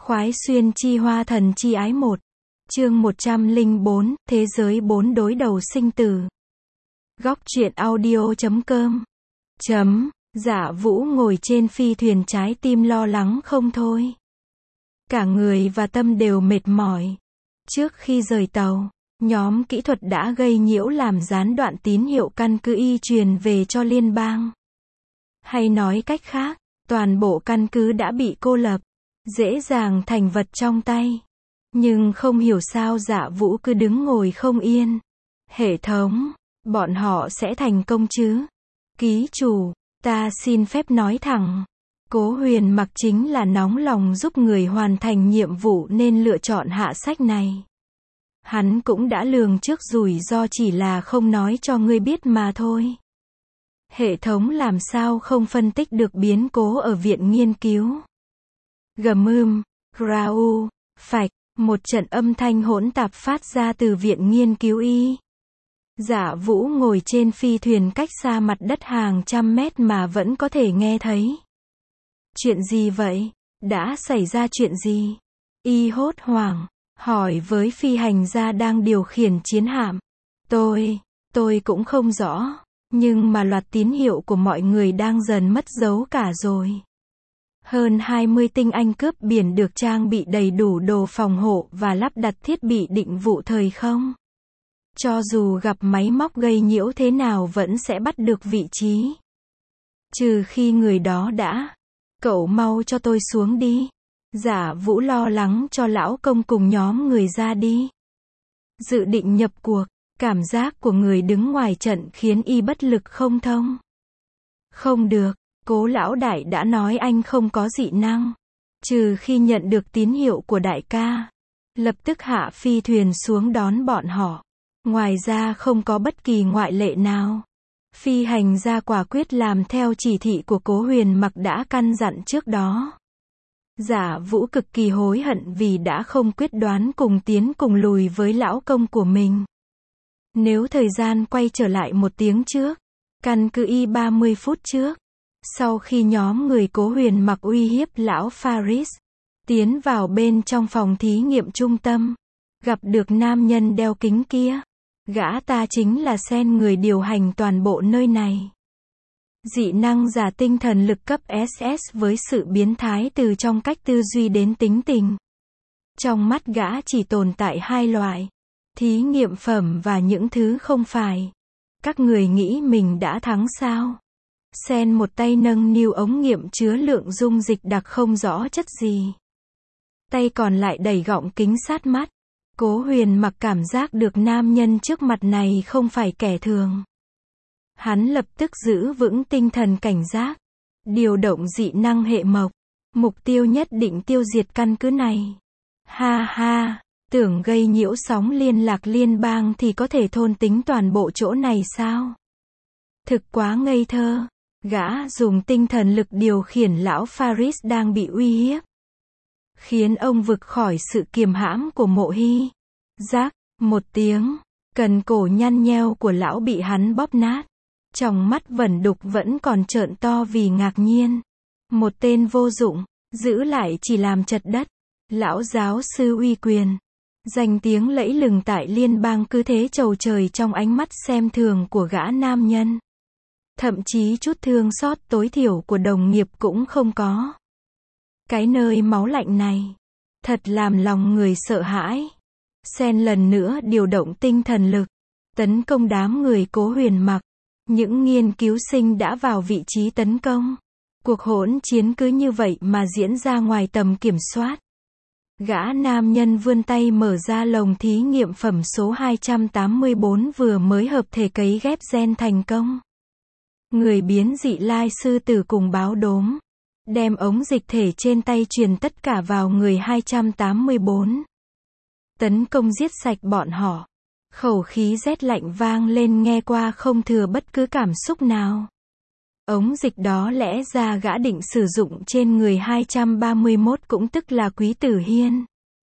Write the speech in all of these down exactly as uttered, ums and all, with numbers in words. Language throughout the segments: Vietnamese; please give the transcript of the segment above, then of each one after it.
Khoái xuyên chi hoa thần chi ái một. Chương một trăm lẻ bốn, Thế giới bốn đối đầu sinh tử. Góc truyện audio chấm com. Chấm, Dạ Vũ ngồi trên phi thuyền trái tim lo lắng không thôi. Cả người và tâm đều mệt mỏi. Trước khi rời tàu, nhóm kỹ thuật đã gây nhiễu làm gián đoạn tín hiệu căn cứ y truyền về cho liên bang. Hay nói cách khác, toàn bộ căn cứ đã bị cô lập, dễ dàng thành vật trong tay. Nhưng không hiểu sao Dạ Vũ cứ đứng ngồi không yên. Hệ thống, bọn họ sẽ thành công chứ? Ký chủ, ta xin phép nói thẳng. Cố Huyền Mặc chính là nóng lòng giúp người hoàn thành nhiệm vụ nên lựa chọn hạ sách này. Hắn cũng đã lường trước rủi ro, chỉ là không nói cho ngươi biết mà thôi. Hệ thống làm sao không phân tích được biến cố ở viện nghiên cứu? Gầm ưm, grau, phạch, một trận âm thanh hỗn tạp phát ra từ viện nghiên cứu y. Dạ Vũ ngồi trên phi thuyền cách xa mặt đất hàng trăm mét mà vẫn có thể nghe thấy. Chuyện gì vậy? Đã xảy ra chuyện gì? Y hốt hoảng, hỏi với phi hành gia đang điều khiển chiến hạm. Tôi, tôi cũng không rõ, nhưng mà loạt tín hiệu của mọi người đang dần mất dấu cả rồi. Hơn hai mươi tinh anh cướp biển được trang bị đầy đủ đồ phòng hộ và lắp đặt thiết bị định vị thời không. Cho dù gặp máy móc gây nhiễu thế nào vẫn sẽ bắt được vị trí. Trừ khi người đó đã. Cậu mau cho tôi xuống đi. Dạ Vũ lo lắng cho lão công cùng nhóm người ra đi. Dự định nhập cuộc, cảm giác của người đứng ngoài trận khiến y bất lực không thông. Không được. Cố lão đại đã nói anh không có dị năng. Trừ khi nhận được tín hiệu của đại ca. Lập tức hạ phi thuyền xuống đón bọn họ. Ngoài ra không có bất kỳ ngoại lệ nào. Phi hành gia quả quyết làm theo chỉ thị của Cố Huyền Mặc đã căn dặn trước đó. Dạ Vũ cực kỳ hối hận vì đã không quyết đoán cùng tiến cùng lùi với lão công của mình. Nếu thời gian quay trở lại một tiếng trước, căn cứ y ba mươi phút trước. Sau khi nhóm người Cố Huyền Mặc uy hiếp lão Faris, tiến vào bên trong phòng thí nghiệm trung tâm, gặp được nam nhân đeo kính kia. Gã ta chính là Sen, người điều hành toàn bộ nơi này. Dị năng giả tinh thần lực cấp ét ét với sự biến thái từ trong cách tư duy đến tính tình. Trong mắt gã chỉ tồn tại hai loại: thí nghiệm phẩm và những thứ không phải. Các người nghĩ mình đã thắng sao? Sen một tay nâng niu ống nghiệm chứa lượng dung dịch đặc không rõ chất gì. Tay còn lại đẩy gọng kính sát mắt. Cố Huyền Mặc cảm giác được nam nhân trước mặt này không phải kẻ thường. Hắn lập tức giữ vững tinh thần cảnh giác. Điều động dị năng hệ mộc. Mục tiêu nhất định tiêu diệt căn cứ này. Ha ha, tưởng gây nhiễu sóng liên lạc liên bang thì có thể thôn tính toàn bộ chỗ này sao? Thực quá ngây thơ. Gã dùng tinh thần lực điều khiển lão Faris đang bị uy hiếp, khiến ông vực khỏi sự kiềm hãm của Mộ Hy. Rác, một tiếng, cần cổ nhăn nheo của lão bị hắn bóp nát. Trong mắt vẩn đục vẫn còn trợn to vì ngạc nhiên. Một tên vô dụng, giữ lại chỉ làm chật đất. Lão giáo sư uy quyền, danh tiếng lẫy lừng tại liên bang cứ thế trầu trời trong ánh mắt xem thường của gã nam nhân. Thậm chí chút thương xót tối thiểu của đồng nghiệp cũng không có. Cái nơi máu lạnh này, thật làm lòng người sợ hãi. Sen lần nữa điều động tinh thần lực, tấn công đám người Cố Huyền Mặc. Những nghiên cứu sinh đã vào vị trí tấn công. Cuộc hỗn chiến cứ như vậy mà diễn ra ngoài tầm kiểm soát. Gã nam nhân vươn tay mở ra lồng thí nghiệm phẩm số hai trăm tám mươi bốn vừa mới hợp thể cấy ghép gen thành công. Người biến dị lai sư tử cùng báo đốm, đem ống dịch thể trên tay truyền tất cả vào người hai trăm tám mươi bốn. Tấn công giết sạch bọn họ. Khẩu khí rét lạnh vang lên nghe qua không thừa bất cứ cảm xúc nào. Ống dịch đó lẽ ra gã định sử dụng trên người hai trăm ba mươi mốt cũng tức là Quý Tử Hiên.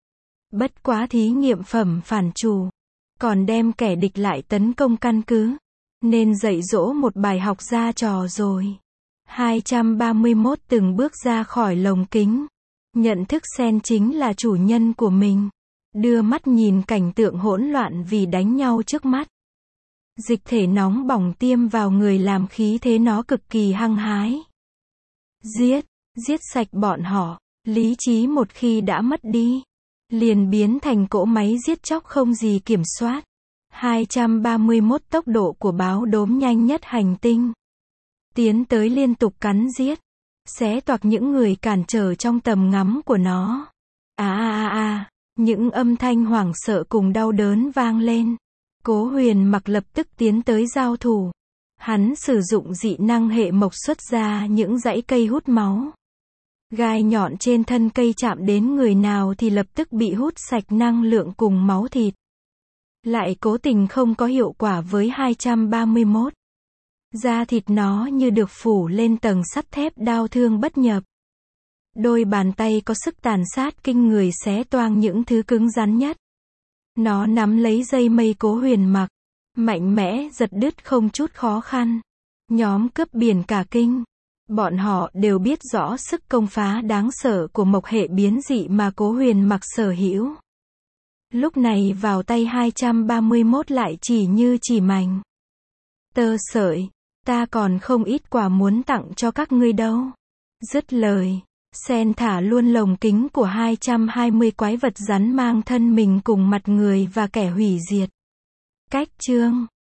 Bất quá thí nghiệm phẩm phản chủ, còn đem kẻ địch lại tấn công căn cứ. Nên dạy dỗ một bài học ra trò rồi. hai trăm ba mươi mốt từng bước ra khỏi lồng kính. Nhận thức Sen chính là chủ nhân của mình. Đưa mắt nhìn cảnh tượng hỗn loạn vì đánh nhau trước mắt. Dịch thể nóng bỏng tiêm vào người làm khí thế nó cực kỳ hăng hái. Giết, giết sạch bọn họ. Lý trí một khi đã mất đi, liền biến thành cỗ máy giết chóc không gì kiểm soát. hai trăm ba mươi mốt Tốc độ của báo đốm nhanh nhất hành tinh. Tiến tới liên tục cắn giết, xé toạc những người cản trở trong tầm ngắm của nó. À à à à, những âm thanh hoảng sợ cùng đau đớn vang lên. Cố Huyền Mặc lập tức tiến tới giao thủ. Hắn sử dụng dị năng hệ mộc xuất ra những dãy cây hút máu. Gai nhọn trên thân cây chạm đến người nào thì lập tức bị hút sạch năng lượng cùng máu thịt. Lại cố tình không có hiệu quả với hai trăm ba mươi mốt. Da thịt nó như được phủ lên tầng sắt thép đau thương bất nhập. Đôi bàn tay có sức tàn sát kinh người xé toang những thứ cứng rắn nhất. Nó nắm lấy dây mây Cố Huyền Mặc, mạnh mẽ giật đứt không chút khó khăn. Nhóm cướp biển cả kinh. Bọn họ đều biết rõ sức công phá đáng sợ của mộc hệ biến dị mà Cố Huyền Mặc sở hữu. Lúc này vào tay hai trăm ba mươi mốt lại chỉ như chỉ mảnh. Tơ sợi, ta còn không ít quà muốn tặng cho các ngươi đâu. Dứt lời, Sen thả luôn lồng kính của hai trăm hai mươi quái vật rắn mang thân mình cùng mặt người và kẻ hủy diệt. Cách chương